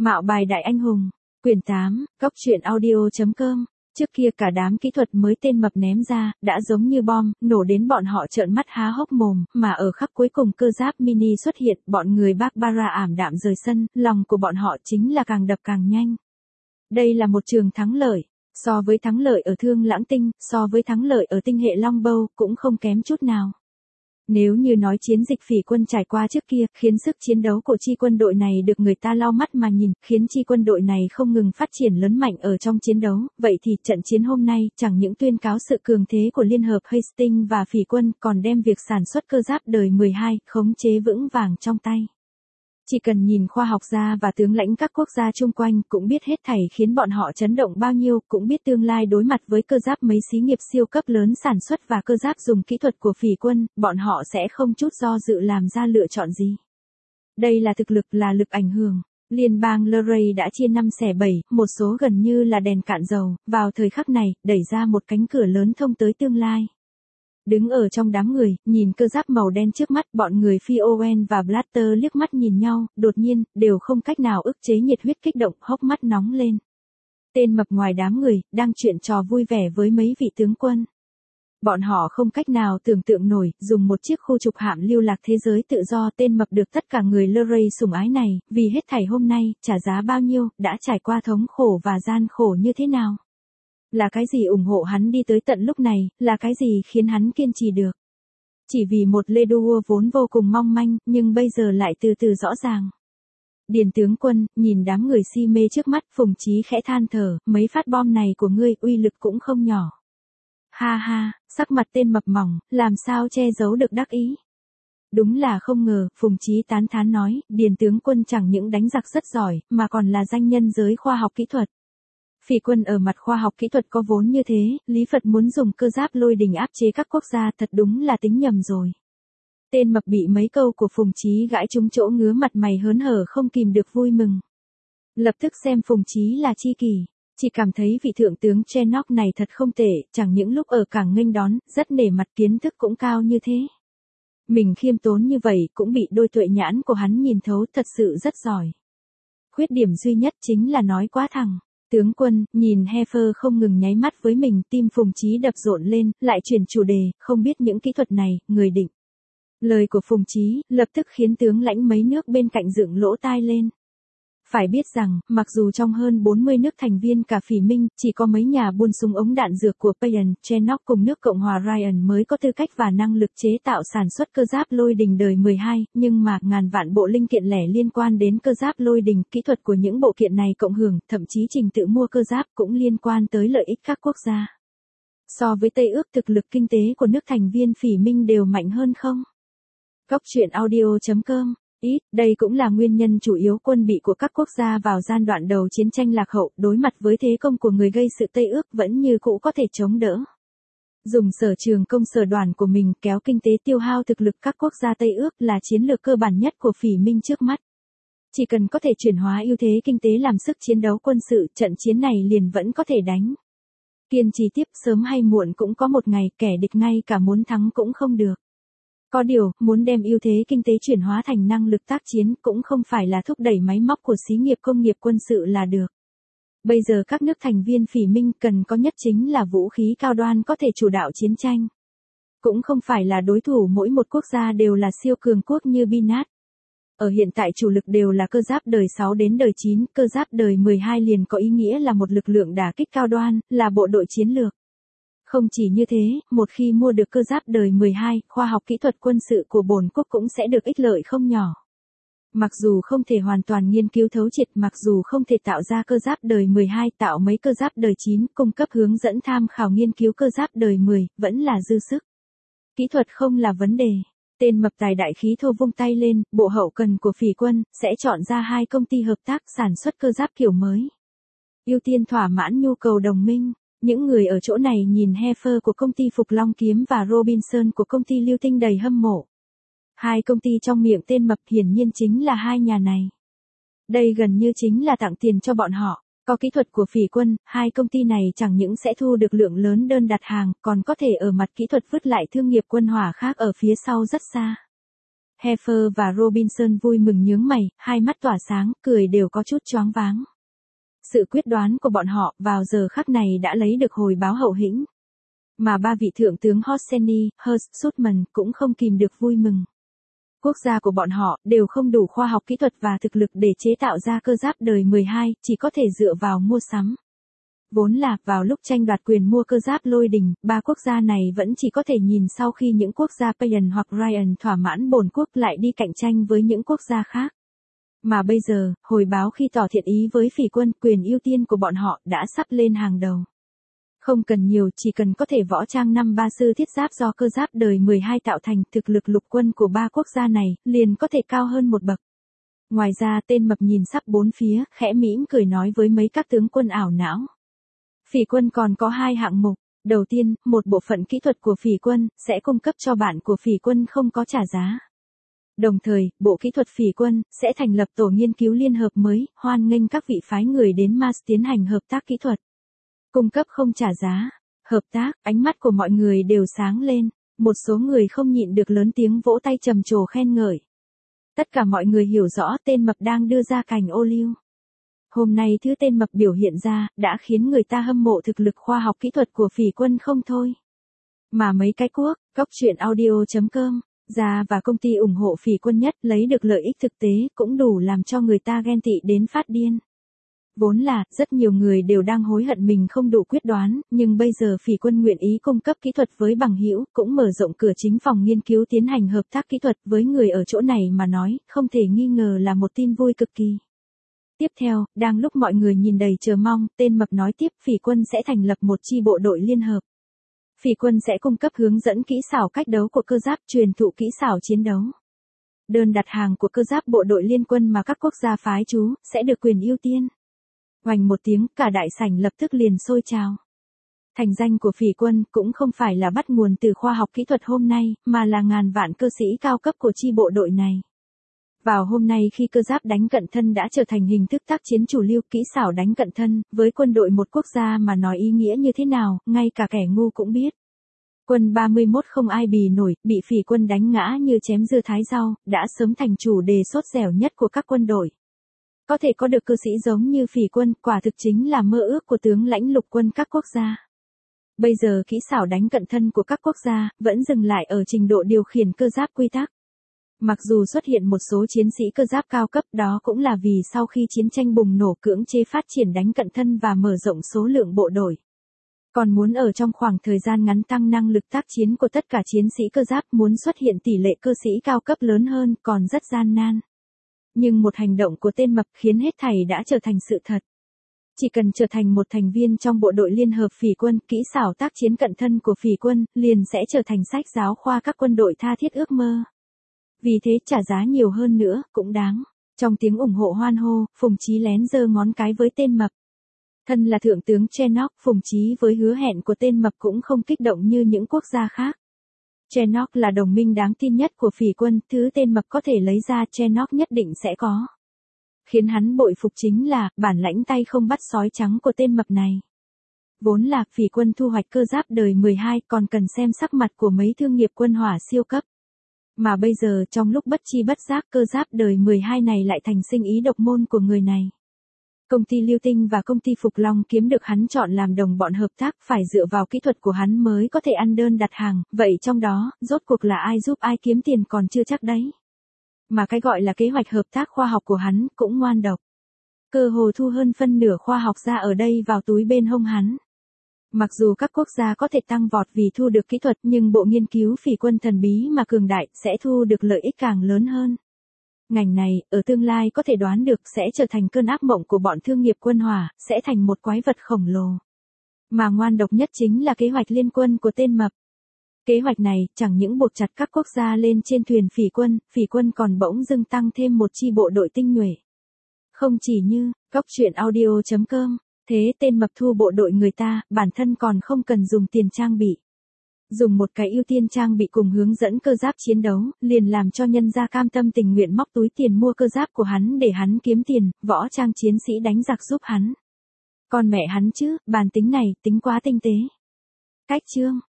Mạo bài đại anh hùng, quyển 8, góc truyện audio.com. Trước kia cả đám kỹ thuật mới tên mập ném ra, đã giống như bom, nổ đến bọn họ trợn mắt há hốc mồm, mà ở khắc cuối cùng cơ giáp mini xuất hiện, bọn người Barbara ảm đạm rời sân, lòng của bọn họ chính là càng đập càng nhanh. Đây là một trường thắng lợi, so với thắng lợi ở Thương Lãng Tinh, so với thắng lợi ở tinh hệ Longbow, cũng không kém chút nào. Nếu như nói chiến dịch phỉ quân trải qua trước kia, khiến sức chiến đấu của chi quân đội này được người ta lau mắt mà nhìn, khiến chi quân đội này không ngừng phát triển lớn mạnh ở trong chiến đấu, vậy thì trận chiến hôm nay chẳng những tuyên cáo sự cường thế của Liên hợp Hastings và phỉ quân, còn đem việc sản xuất cơ giáp đời 12, khống chế vững vàng trong tay. Chỉ cần nhìn khoa học gia và tướng lãnh các quốc gia chung quanh cũng biết hết thảy khiến bọn họ chấn động bao nhiêu, cũng biết tương lai đối mặt với cơ giáp mấy xí nghiệp siêu cấp lớn sản xuất và cơ giáp dùng kỹ thuật của phỉ quân, bọn họ sẽ không chút do dự làm ra lựa chọn gì. Đây là thực lực, là lực ảnh hưởng. Liên bang Luray đã chia 5 xẻ 7, một số gần như là đèn cạn dầu, vào thời khắc này, đẩy ra một cánh cửa lớn thông tới tương lai. Đứng ở trong đám người, nhìn cơ giáp màu đen trước mắt, bọn người Phi Owen và Blatter liếc mắt nhìn nhau, đột nhiên, đều không cách nào ức chế nhiệt huyết kích động, hốc mắt nóng lên. Tên mập ngoài đám người, đang chuyện trò vui vẻ với mấy vị tướng quân. Bọn họ không cách nào tưởng tượng nổi, dùng một chiếc khu trục hạm lưu lạc thế giới tự do, tên mập được tất cả người Luray sủng ái này, vì hết thảy hôm nay, trả giá bao nhiêu, đã trải qua thống khổ và gian khổ như thế nào. Là cái gì ủng hộ hắn đi tới tận lúc này, là cái gì khiến hắn kiên trì được. Chỉ vì một lê đua vốn vô cùng mong manh, nhưng bây giờ lại từ từ rõ ràng. Điền tướng quân, nhìn đám người si mê trước mắt, Phùng Chí khẽ than thở, mấy phát bom này của ngươi, uy lực cũng không nhỏ. Ha ha, sắc mặt tên mập mỏng, làm sao che giấu được đắc ý. Đúng là không ngờ, Phùng Chí tán thán nói, Điền tướng quân chẳng những đánh giặc rất giỏi, mà còn là danh nhân giới khoa học kỹ thuật. Phỉ quân ở mặt khoa học kỹ thuật có vốn như thế, Lý Phật muốn dùng cơ giáp lôi đình áp chế các quốc gia, thật đúng là tính nhầm rồi. Tên mập bị mấy câu của Phùng Chí gãi trúng chỗ, ngứa mặt mày hớn hở không kìm được vui mừng. Lập tức xem Phùng Chí là tri kỷ, chỉ cảm thấy vị thượng tướng Chernock này thật không tệ, chẳng những lúc ở cảng nghênh đón, rất nể mặt, kiến thức cũng cao như thế. Mình khiêm tốn như vậy cũng bị đôi tuệ nhãn của hắn nhìn thấu, thật sự rất giỏi. Khuyết điểm duy nhất chính là nói quá thẳng. Tướng quân, nhìn Heifer không ngừng nháy mắt với mình, tim Phùng Chí đập rộn lên, lại chuyển chủ đề, không biết những kỹ thuật này, người định. Lời của Phùng Chí, lập tức khiến tướng lãnh mấy nước bên cạnh dựng lỗ tai lên. Phải biết rằng, mặc dù trong hơn 40 nước thành viên cả phỉ minh, chỉ có mấy nhà buôn súng ống đạn dược của Payan, Chernock cùng nước Cộng hòa Ryan mới có tư cách và năng lực chế tạo sản xuất cơ giáp lôi đình đời 12, nhưng mà ngàn vạn bộ linh kiện lẻ liên quan đến cơ giáp lôi đình, kỹ thuật của những bộ kiện này cộng hưởng, thậm chí trình tự mua cơ giáp cũng liên quan tới lợi ích các quốc gia. So với Tây Ước, thực lực kinh tế của nước thành viên phỉ minh đều mạnh hơn không? Góc truyện audio.com. Đây cũng là nguyên nhân chủ yếu quân bị của các quốc gia vào giai đoạn đầu chiến tranh lạc hậu, đối mặt với thế công của người gây sự Tây Ước vẫn như cũ có thể chống đỡ. Dùng sở trường công sở đoàn của mình kéo kinh tế tiêu hao thực lực các quốc gia Tây Ước là chiến lược cơ bản nhất của phỉ minh trước mắt. Chỉ cần có thể chuyển hóa ưu thế kinh tế làm sức chiến đấu quân sự, trận chiến này liền vẫn có thể đánh. Kiên trì tiếp, sớm hay muộn cũng có một ngày kẻ địch ngay cả muốn thắng cũng không được. Có điều, muốn đem ưu thế kinh tế chuyển hóa thành năng lực tác chiến cũng không phải là thúc đẩy máy móc của xí nghiệp công nghiệp quân sự là được. Bây giờ các nước thành viên phỉ minh cần có nhất chính là vũ khí cao đoan có thể chủ đạo chiến tranh. Cũng không phải là đối thủ mỗi một quốc gia đều là siêu cường quốc như Binat. Ở hiện tại chủ lực đều là cơ giáp đời 6 đến đời 9, cơ giáp đời 12 liền có ý nghĩa là một lực lượng đả kích cao đoan, là bộ đội chiến lược. Không chỉ như thế, một khi mua được cơ giáp đời 12, khoa học kỹ thuật quân sự của bổn quốc cũng sẽ được ích lợi không nhỏ. Mặc dù không thể hoàn toàn nghiên cứu thấu triệt, mặc dù không thể tạo ra cơ giáp đời 12, tạo mấy cơ giáp đời 9, cung cấp hướng dẫn tham khảo nghiên cứu cơ giáp đời 10, vẫn là dư sức. Kỹ thuật không là vấn đề. Tên mập tài đại khí thô vung tay lên, bộ hậu cần của phỉ quân, sẽ chọn ra 2 công ty hợp tác sản xuất cơ giáp kiểu mới. Ưu tiên thỏa mãn nhu cầu đồng minh. Những người ở chỗ này nhìn Heifer của công ty Phục Long Kiếm và Robinson của công ty Lưu Tinh đầy hâm mộ. 2 công ty trong miệng tên mập hiển nhiên chính là 2 nhà này. Đây gần như chính là tặng tiền cho bọn họ. Có kỹ thuật của phỉ quân, 2 công ty này chẳng những sẽ thu được lượng lớn đơn đặt hàng, còn có thể ở mặt kỹ thuật vứt lại thương nghiệp quân hỏa khác ở phía sau rất xa. Heifer và Robinson vui mừng nhướng mày, hai mắt tỏa sáng, cười đều có chút choáng váng. Sự quyết đoán của bọn họ vào giờ khắc này đã lấy được hồi báo hậu hĩnh. Mà ba vị thượng tướng Hosseini, Hurst, Sutman cũng không kìm được vui mừng. Quốc gia của bọn họ đều không đủ khoa học kỹ thuật và thực lực để chế tạo ra cơ giáp đời 12, chỉ có thể dựa vào mua sắm. Vốn là, vào lúc tranh đoạt quyền mua cơ giáp lôi đình, ba quốc gia này vẫn chỉ có thể nhìn sau khi những quốc gia Payan hoặc Ryan thỏa mãn bổn quốc lại đi cạnh tranh với những quốc gia khác. Mà bây giờ, hồi báo khi tỏ thiện ý với phỉ quân, quyền ưu tiên của bọn họ đã sắp lên hàng đầu. Không cần nhiều, chỉ cần có thể võ trang 5-3 sư thiết giáp do cơ giáp đời 12 tạo thành, thực lực lục quân của ba quốc gia này liền có thể cao hơn một bậc. Ngoài ra, tên mập nhìn sắp bốn phía, khẽ mỉm cười nói với mấy các tướng quân ảo não. Phỉ quân còn có 2 hạng mục. Đầu tiên, một bộ phận kỹ thuật của phỉ quân sẽ cung cấp cho bạn của phỉ quân không có trả giá. Đồng thời, Bộ Kỹ thuật Phỉ quân sẽ thành lập tổ nghiên cứu liên hợp mới, hoan nghênh các vị phái người đến Mars tiến hành hợp tác kỹ thuật. Cung cấp không trả giá. Hợp tác, ánh mắt của mọi người đều sáng lên, một số người không nhịn được lớn tiếng vỗ tay trầm trồ khen ngợi. Tất cả mọi người hiểu rõ tên mập đang đưa ra cành ô liu. Hôm nay thứ tên mập biểu hiện ra đã khiến người ta hâm mộ thực lực khoa học kỹ thuật của phỉ quân không thôi. Mà mấy cái cuốc, coctruyện.audio.com ra và công ty ủng hộ phỉ quân nhất lấy được lợi ích thực tế cũng đủ làm cho người ta ghen tị đến phát điên. Vốn là, rất nhiều người đều đang hối hận mình không đủ quyết đoán, nhưng bây giờ phỉ quân nguyện ý cung cấp kỹ thuật với bằng hữu, cũng mở rộng cửa chính phòng nghiên cứu tiến hành hợp tác kỹ thuật với người ở chỗ này mà nói, không thể nghi ngờ là một tin vui cực kỳ. Tiếp theo, đang lúc mọi người nhìn đầy chờ mong, tên mập nói tiếp phỉ quân sẽ thành lập một chi bộ đội liên hợp. Phỉ quân sẽ cung cấp hướng dẫn kỹ xảo cách đấu của cơ giáp, truyền thụ kỹ xảo chiến đấu. Đơn đặt hàng của cơ giáp bộ đội liên quân mà các quốc gia phái trú sẽ được quyền ưu tiên. Oành một tiếng, cả đại sảnh lập tức liền sôi trào. Thành danh của phỉ quân cũng không phải là bắt nguồn từ khoa học kỹ thuật hôm nay, mà là ngàn vạn cơ sĩ cao cấp của chi bộ đội này. Vào hôm nay khi cơ giáp đánh cận thân đã trở thành hình thức tác chiến chủ lưu, kỹ xảo đánh cận thân, với quân đội một quốc gia mà nói ý nghĩa như thế nào, ngay cả kẻ ngu cũng biết. Quân 31 không ai bì nổi, bị phỉ quân đánh ngã như chém dưa thái rau, đã sớm thành chủ đề sốt dẻo nhất của các quân đội. Có thể có được cơ sĩ giống như phỉ quân, quả thực chính là mơ ước của tướng lãnh lục quân các quốc gia. Bây giờ kỹ xảo đánh cận thân của các quốc gia vẫn dừng lại ở trình độ điều khiển cơ giáp quy tắc. Mặc dù xuất hiện một số chiến sĩ cơ giáp cao cấp, đó cũng là vì sau khi chiến tranh bùng nổ cưỡng chế phát triển đánh cận thân và mở rộng số lượng bộ đội. Còn muốn ở trong khoảng thời gian ngắn tăng năng lực tác chiến của tất cả chiến sĩ cơ giáp, muốn xuất hiện tỷ lệ cơ sĩ cao cấp lớn hơn còn rất gian nan. Nhưng một hành động của tên mập khiến hết thảy đã trở thành sự thật. Chỉ cần trở thành một thành viên trong bộ đội liên hợp phỉ quân, kỹ xảo tác chiến cận thân của phỉ quân liền sẽ trở thành sách giáo khoa các quân đội tha thiết ước mơ. Vì thế trả giá nhiều hơn nữa, cũng đáng. Trong tiếng ủng hộ hoan hô, Phùng Chí lén giơ ngón cái với tên mập. Thân là thượng tướng Chernock, Phùng Chí với hứa hẹn của tên mập cũng không kích động như những quốc gia khác. Chernock là đồng minh đáng tin nhất của phỉ quân, thứ tên mập có thể lấy ra Chernock nhất định sẽ có. Khiến hắn bội phục chính là, bản lãnh tay không bắt sói trắng của tên mập này. Vốn là phỉ quân thu hoạch cơ giáp đời 12 còn cần xem sắc mặt của mấy thương nghiệp quân hỏa siêu cấp. Mà bây giờ trong lúc bất chi bất giác cơ giáp đời 12 này lại thành sinh ý độc môn của người này. Công ty Lưu Tinh và công ty Phục Long kiếm được hắn chọn làm đồng bọn hợp tác, phải dựa vào kỹ thuật của hắn mới có thể ăn đơn đặt hàng, vậy trong đó, rốt cuộc là ai giúp ai kiếm tiền còn chưa chắc đấy. Mà cái gọi là kế hoạch hợp tác khoa học của hắn cũng ngoan độc. Cơ hồ thu hơn phân nửa khoa học ra ở đây vào túi bên hông hắn. Mặc dù các quốc gia có thể tăng vọt vì thu được kỹ thuật, nhưng bộ nghiên cứu phỉ quân thần bí mà cường đại sẽ thu được lợi ích càng lớn hơn. Ngành này, ở tương lai có thể đoán được sẽ trở thành cơn ác mộng của bọn thương nghiệp quân hỏa, sẽ thành một quái vật khổng lồ. Mà ngoan độc nhất chính là kế hoạch liên quân của tên mập. Kế hoạch này chẳng những buộc chặt các quốc gia lên trên thuyền phỉ quân còn bỗng dưng tăng thêm một chi bộ đội tinh nhuệ. Không chỉ như, coctruyện.audio.com, thế tên mập thu bộ đội người ta, bản thân còn không cần dùng tiền trang bị. Dùng một cái ưu tiên trang bị cùng hướng dẫn cơ giáp chiến đấu, liền làm cho nhân gia cam tâm tình nguyện móc túi tiền mua cơ giáp của hắn để hắn kiếm tiền, võ trang chiến sĩ đánh giặc giúp hắn. Còn mẹ hắn chứ, bàn tính này, tính quá tinh tế. Cách chương